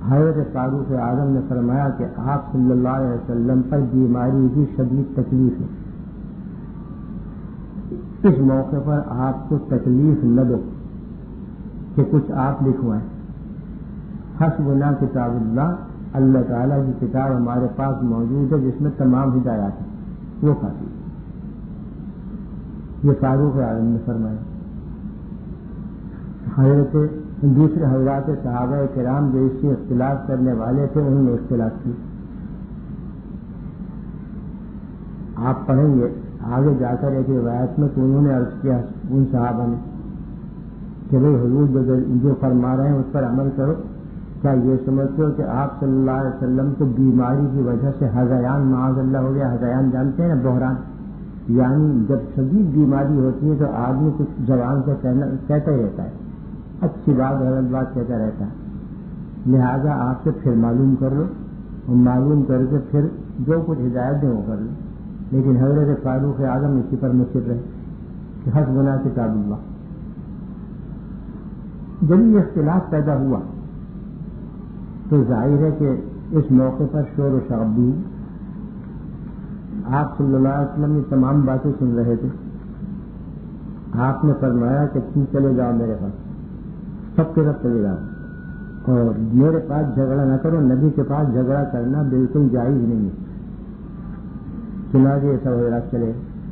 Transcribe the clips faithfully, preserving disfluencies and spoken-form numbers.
حضرت فاروق اعظم نے فرمایا کہ آپ صلی اللہ علیہ وسلم پر بیماری کی شدید تکلیف ہے، اس موقع پر آپ کو تکلیف نہ دو کہ کچھ آپ لکھوائیں، حسبنا کتاب اللہ، اللہ تعالیٰ کی کتاب ہمارے پاس موجود ہے جس میں تمام ہدایات ہیں، وہ کافی ہے۔ یہ فاروق اعظم نے فرمایا۔ حضرت دوسرے حضرات صحابہ کرام جو اس سے اختلاف کرنے والے تھے انہوں نے اختلاف کی۔ آپ پڑھیں گے آگے جا کر ایک روایت میں تو انہوں نے عرض کیا ان صحابہ نے کہ بھئی حضور جو فرما رہے ہیں اس پر عمل کرو، کیا یہ سمجھتے ہو کہ آپ صلی اللہ علیہ وسلم کو بیماری کی وجہ سے ہذیان معاذ اللہ ہو گیا؟ ہذیان جانتے ہیں نا، بحران، یعنی جب شدید بیماری ہوتی ہے تو آدمی کچھ زبان سے کہتا ہی رہتا ہے، اچھی بات غلط بات کہتا رہتا ہے، لہذا آپ سے پھر معلوم کر لو اور معلوم کر کے پھر جو کچھ ہدایت دیں وہ کر لو۔ لیکن حضرت فاروق اعظم اسی پر مصر رہے کہ حسبنا کتاب اللہ۔ جب یہ اختلاف پیدا ہوا تو ظاہر ہے کہ اس موقع پر شور و شعب بھی، آپ صلی اللہ علیہ وسلم یہ تمام باتیں سن رہے تھے۔ آپ نے فرمایا کہ تم چلے جاؤ میرے پاس، سب کے سب چلے جاؤ اور میرے پاس جھگڑا نہ کرو، نبی کے پاس جھگڑا کرنا بالکل جائز نہیں ہے۔ چنانچہ یہ سب حضرات چلے۔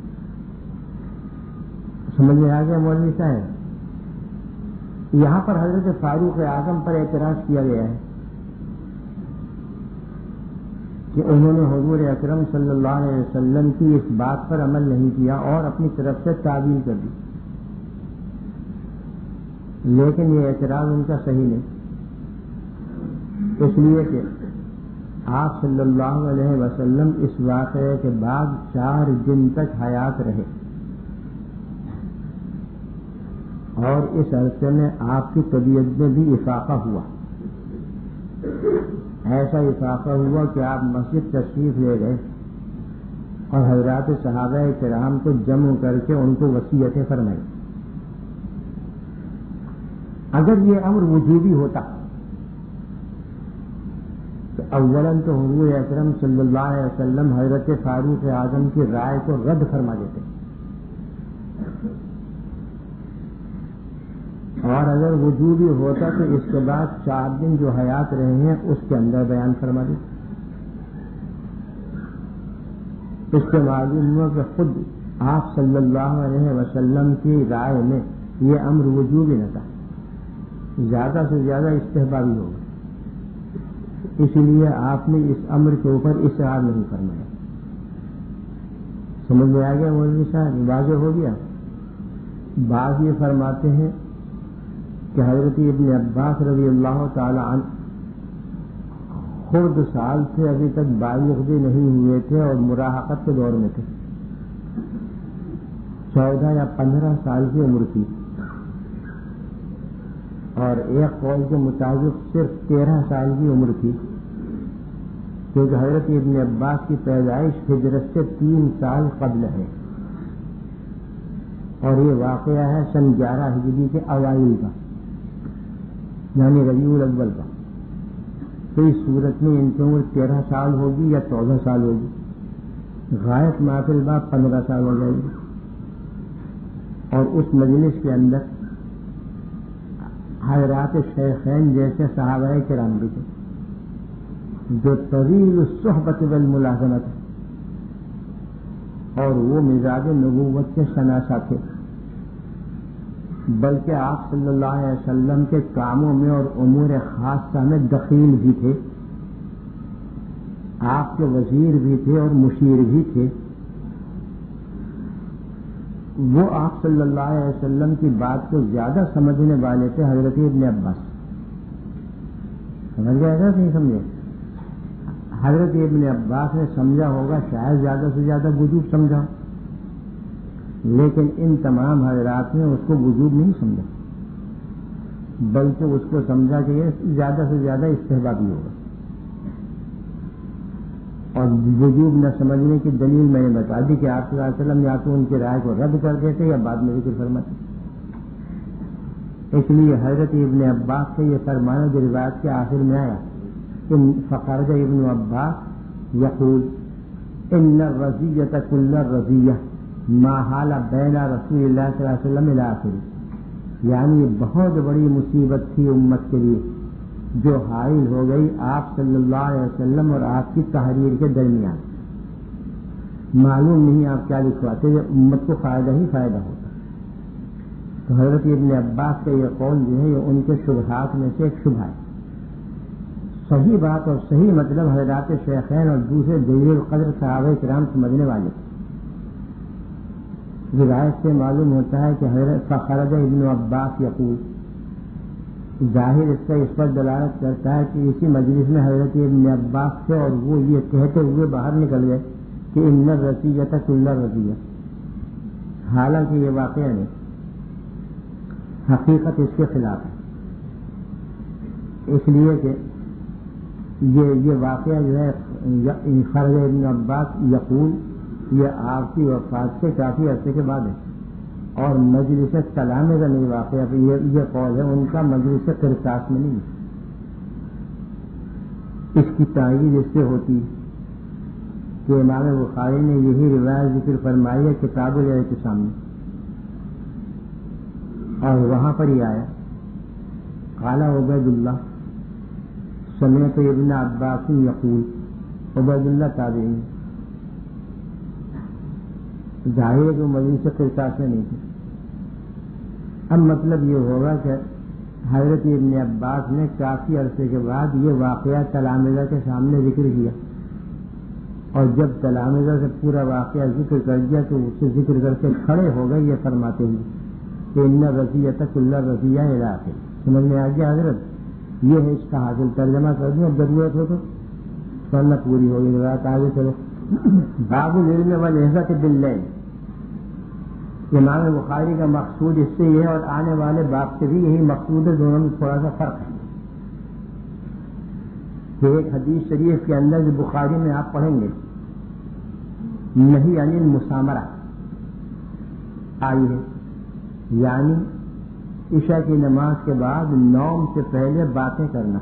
سمجھ میں آ گیا مولوی صاحب؟ یہاں پر حضرت فاروق اعظم پر اعتراض کیا گیا ہے کہ انہوں نے حضور اکرم صلی اللہ علیہ وسلم کی اس بات پر عمل نہیں کیا اور اپنی طرف سے تعویل کر دی، لیکن یہ اعتراض ان کا صحیح نہیں، اس لیے کہ آپ صلی اللہ علیہ وسلم اس واقعے کے بعد چار دن تک حیات رہے اور اس عرصے میں آپ کی طبیعت میں بھی افاقہ ہوا۔ ایسا افاقہ ہوا کہ آپ مسجد تشریف لے گئے اور حضرات صحابہ کرام کو جمع کر کے ان کو وصیتیں فرمائی۔ اگر یہ امر وجوبی ہوتا تو اولاً تو حضور اکرم صلی اللہ علیہ وسلم حضرت فاروق اعظم کی رائے کو رد فرما دیتے، اور اگر وجوبی ہوتا تو اس کے بعد چار دن جو حیات رہے ہیں اس کے اندر بیان فرما دیتے۔ اس سے معلوم ہوا کہ خود آپ صلی اللہ علیہ وسلم کی رائے میں یہ امر وجوبی نہ تھا، زیادہ سے زیادہ استحبابی ہوگا، اس لیے آپ نے اس امر کے اوپر اصرار نہیں فرمایا۔ سمجھ میں آ گیا مولوی صاحب؟ واضح ہو گیا۔ بعض یہ فرماتے ہیں کہ حضرت ابن عباس رضی اللہ تعالی عنہ خرد سال سے ابھی تک بالغ بھی نہیں ہوئے تھے اور مراہقت کے دور میں تھے، چودہ یا پندرہ سال کی عمر تھی، اور ایک قول کے مطابق صرف تیرہ سال کی عمر تھی، کیونکہ حضرت ابن عباس کی پیدائش ہجرت سے تین سال قبل ہے اور یہ واقعہ ہے سن گیارہ ہجری کے اوائل کا، یعنی ربیع الاول کا۔ تو اس صورت میں ان کی عمر تیرہ سال ہوگی یا چودہ سال ہوگی، غائب محفل بعد پندرہ سال ہو جائے گی۔ اور اس مجلس کے اندر حضرات شیخین جیسے صحابہ کرام بھی تھے جو طویل الصحبت والملازمت اور وہ مزاج نبوت کے شناسہ تھے، بلکہ آپ صلی اللہ علیہ وسلم کے کاموں میں اور امور خاصہ میں دخیل بھی تھے، آپ کے وزیر بھی تھے اور مشیر بھی تھے۔ وہ آپ صلی اللہ علیہ وسلم کی بات کو زیادہ سمجھنے والے تھے حضرت ابن عباس۔ سمجھ گئے گا نہیں سمجھے؟ حضرت ابن عباس نے سمجھا ہوگا، شاید زیادہ سے زیادہ وجوب سمجھا، لیکن ان تمام حضرات نے اس کو وجوب نہیں سمجھا، بلکہ اس کو سمجھا کہ یہ زیادہ سے زیادہ استحبابی ہوگا۔ اور وجوب نہ سمجھنے کی دلیل میں نے بتا دی کہ آپ صلی اللہ علیہ وسلم یا تو ان کی رائے کو رد کر دیتے یا بعد میں ذکر فرماتے۔ اس لیے حضرت ابن عباس سے یہ فرمانا جو روایت کے آخر میں آیا ان فخرج ابن عباس یقول ان الرزیۃ کل الرزیہ ما حال بین رسول اللہ صلی اللہ علیہ وسلم الی آخر، یعنی یہ بہت بڑی مصیبت تھی امت کے لیے جو حائل ہو گئی آپ صلی اللہ علیہ وسلم اور آپ کی تحریر کے درمیان. معلوم نہیں آپ کیا لکھواتے ہیں، امت کو فائدہ ہی فائدہ ہوتا. تو حضرت ابن عباس کا یہ قول جو ہے یہ ان کے شبہات میں سے ایک شبہ ہے. صحیح بات اور صحیح مطلب حضرات شیخین اور دوسرے جلیل القدر صحابہ کرام سمجھنے والے. روایت سے معلوم ہوتا ہے کہ حضرت فخرج ابن عباس یقول، ظاہر اس کا اس پر دلالت کرتا ہے کہ اسی مجلس میں حضرت ابن عباس سے اور وہ یہ کہتے ہوئے باہر نکل گئے کہ ان الرزیۃ کل الرزیہ. حالانکہ یہ واقعہ نہیں، حقیقت اس کے خلاف ہے. اس لیے کہ یہ یہ واقعہ جو ہے خرج ابن عباس یقول یہ آپ کی وفات سے کافی عرصے کے بعد ہے اور مجلس کلامی کا نہیں واقعہ. یہ یہ قول ہے ان کا مجلس قرطاس میں نہیں. اس کی تائید اس سے ہوتی کہ امام بخاری نے یہی روایت ذکر فرمائی ہے کتاب الاعتصام میں، اور وہاں پر ہی آیا قال عبید اللہ سمعت ابن عباس یقول. عبید اللہ تابعی، ظاہر ہے کہ مجلس قرطاس میں نہیں تھے. اب مطلب یہ ہوگا کہ حضرت ابن عباس نے کافی عرصے کے بعد یہ واقعہ تلامذہ کے سامنے ذکر کیا، اور جب تلامذہ سے پورا واقعہ ذکر کر دیا تو اس سے ذکر کر کے کھڑے ہو گئے یہ فرماتے ہوئے کہ ان الرزیۃ کل الرزیہ الی آخر. سمجھ میں آ گیا حضرت؟ یہ ہے اس کا حاصل ترجمہ کر دوں. اب ضرورت ہو تو ورنہ پوری ہوگی روایت. آگے چلو. باب العلم والعظۃ باللیل. امام بخاری کا مقصود اس سے یہ ہے اور آنے والے باب سے بھی یہی مقصود ہے، دونوں میں تھوڑا سا فرق ہے. کہ ایک حدیث شریف کے اندر جو بخاری میں آپ پڑھیں گے نہی عن المسامرہ آئی ہے، یعنی عشاء کی نماز کے بعد نوم سے پہلے باتیں کرنا.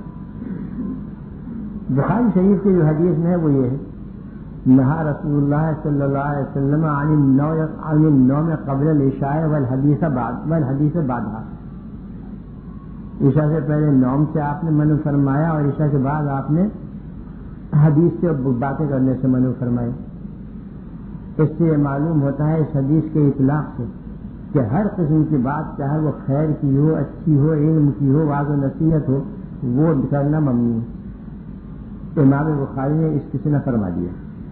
بخاری شریف کی جو حدیث میں ہے وہ یہ ہے نہا رسول اللہ صلی اللہ علیہ وسلم عن النوم قبل العشاء والحدیث بعد والحدیث بعدها. عشاء سے پہلے نوم سے آپ نے منع فرمایا اور عشاء کے بعد آپ نے حدیث سے باتیں کرنے سے منع فرمایا. اس سے یہ معلوم ہوتا ہے اس حدیث کے اطلاق سے کہ ہر قسم کی بات چاہے وہ خیر کی ہو، اچھی ہو، علم کی ہو، واعظ و نصیحت ہو، وہ کرنا ممنوع ہے. امام بخاری نے اس کسی نے فرما دیا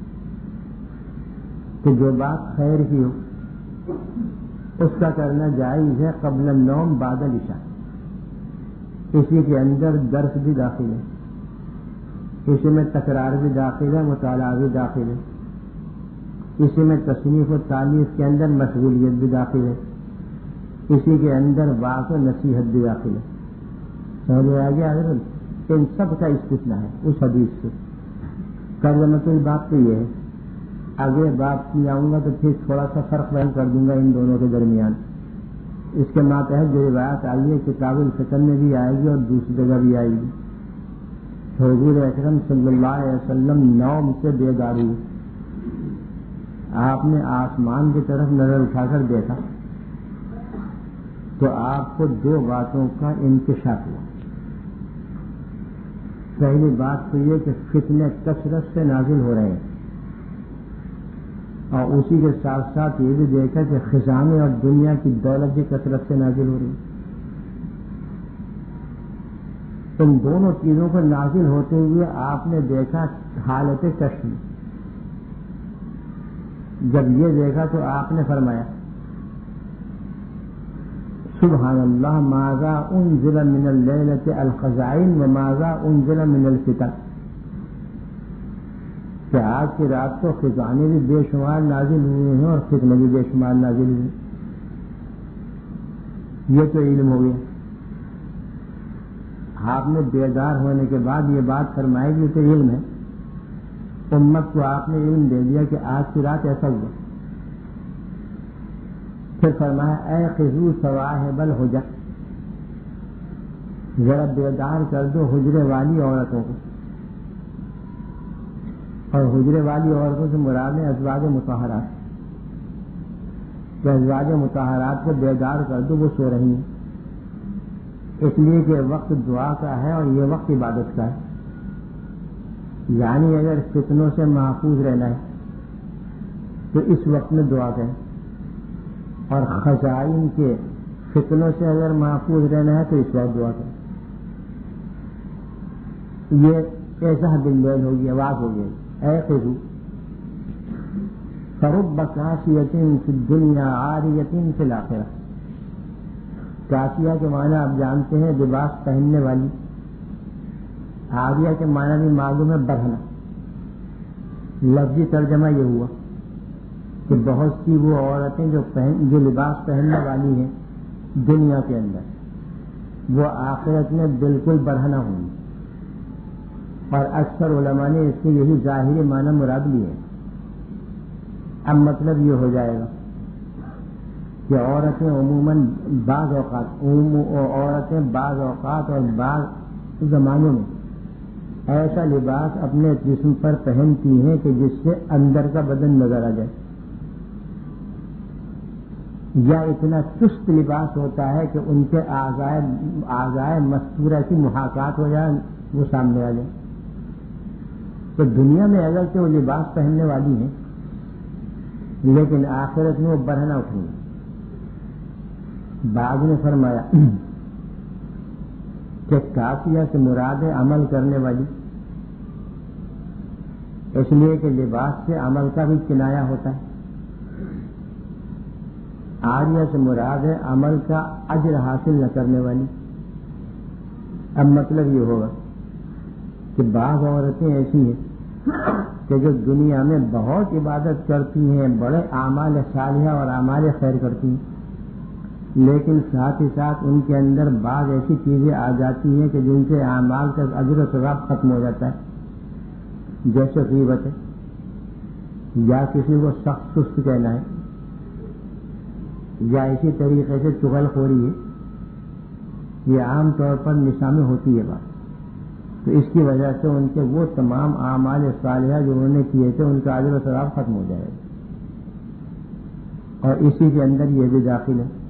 کہ جو بات خیر کی ہو اس کا کرنا جائز ہے قبل النوم بعد العشاء. اسی کے اندر درس بھی داخل ہے، اسی میں تکرار بھی داخل ہے، مطالعہ بھی داخل ہے، اسی میں تصنیف و تالیف کے اندر مشغولیت بھی داخل ہے، اسی کے اندر واعظ و نصیحت بھی داخل ہے. سمجھ میں آ گیا حضرت؟ ان سب کا استثناء ہے اس حدیث سے. ترجمۃ الباب تو یہ ہے. آگے بات کی آؤں گا تو پھر تھوڑا سا فرق بیان کر دوں گا ان دونوں کے درمیان. اس کے ماتحت جو روایت آئی ہے کتاب الفتن میں بھی آئے گی اور دوسری جگہ بھی آئے گی. حضور اکرم صلی اللہ علیہ وسلم نوم سے بیدار ہوئے. آپ نے آسمان کی طرف نظر اٹھا کر دیکھا تو آپ کو دو باتوں کا انکشاف ہوا. پہلی بات تو یہ کہ فتنے کثرت سے نازل ہو رہے ہیں، اور اسی کے ساتھ ساتھ یہ بھی دیکھا کہ خزانے اور دنیا کی دولت بھی کثرت سے نازل ہو رہی ہے. ان دونوں چیزوں کو نازل ہوتے ہوئے آپ نے دیکھا حالت کشف میں. جب یہ دیکھا تو آپ نے فرمایا سبحان اللہ ماذا انزل من اللیلۃ الخزائن وماذا انزل من الفتن. کہ آج کی رات کو خزانے بھی بے شمار نازل ہوئے ہیں اور فتنے بھی بے شمار نازل ہوئے. یہ تو علم ہو گیا. آپ نے بیدار ہونے کے بعد یہ بات فرمائی کہ تو علم ہے. امت کو آپ نے علم دے دیا کہ آج کی رات ایسا ہوا. پھر فرمایا اے خضو صواحب الحجر، ذرا بیدار کر دو حجرے والی عورتوں کو. اور حجرے والی عورتوں سے مراد ہے ازواج مطہرات، کہ ازواج مطہرات کو بیدار کر دو، وہ سو رہی ہیں، اس لیے کہ وقت دعا کا ہے اور یہ وقت عبادت کا ہے. یعنی اگر فتنوں سے محفوظ رہنا ہے تو اس وقت میں دعا کریں، اور خزائن کے فتنوں سے اگر محفوظ رہنا ہے تو اس وقت دعا کریں. یہ ایسا باللیل ہوگی، آواز ہو گئی اے خذو فرب کاسیۃ فی الدنیا عاریۃ فی الآخرہ. کاسیہ کے معنی آپ جانتے ہیں لباس پہننے والی، عاریہ کے معنی بھی معلوم ہے برہنہ. لفظی ترجمہ یہ ہوا کہ بہت سی وہ عورتیں جو پہن جو لباس پہننے والی ہیں دنیا کے اندر، وہ آخرت میں بالکل برہنہ ہوں گی. اور اکثر علماء نے اس کے یہی ظاہری معنی مراد لیے. اب مطلب یہ ہو جائے گا کہ عورتیں عموماً بعض اوقات عورتیں بعض اوقات اور بعض زمانوں میں ایسا لباس اپنے جسم پر پہنتی ہیں کہ جس سے اندر کا بدن نظر آ جائے، یا اتنا چست لباس ہوتا ہے کہ ان کے اعضائے اعضائے مستورہ کی محاکات ہو جائے، وہ سامنے آ جائے. تو دنیا میں اگر کہ وہ لباس پہننے والی ہیں لیکن آخرت میں وہ برہنہ اٹھیں گے. بعض نے فرمایا کہ کافیہ سے مراد ہے عمل کرنے والی، اس لیے کہ لباس سے عمل کا بھی کنایا ہوتا ہے. عاریہ سے مراد ہے عمل کا اجر حاصل نہ کرنے والی. اب مطلب یہ ہوگا کہ بعض عورتیں ایسی ہیں کہ جو دنیا میں بہت عبادت کرتی ہیں، بڑے اعمال صالحہ اور اعمال خیر کرتی ہیں، لیکن ساتھ ہی ساتھ ان کے اندر بعض ایسی چیزیں آ جاتی ہیں کہ جن سے اعمال کا اجر و ثواب ختم ہو جاتا ہے، جیسے غیبت ہے، یا کسی کو سخت سست کہنا ہے، یا اسی طریقے سے چغل خوری ہے. یہ عام طور پر نساء میں ہوتی ہے بات. تو اس کی وجہ سے ان کے وہ تمام اعمال صالحہ جو انہوں نے کیے تھے ان کا اجر و ثواب ختم ہو جائے گا. اور اسی کے اندر یہ بھی داخل ہے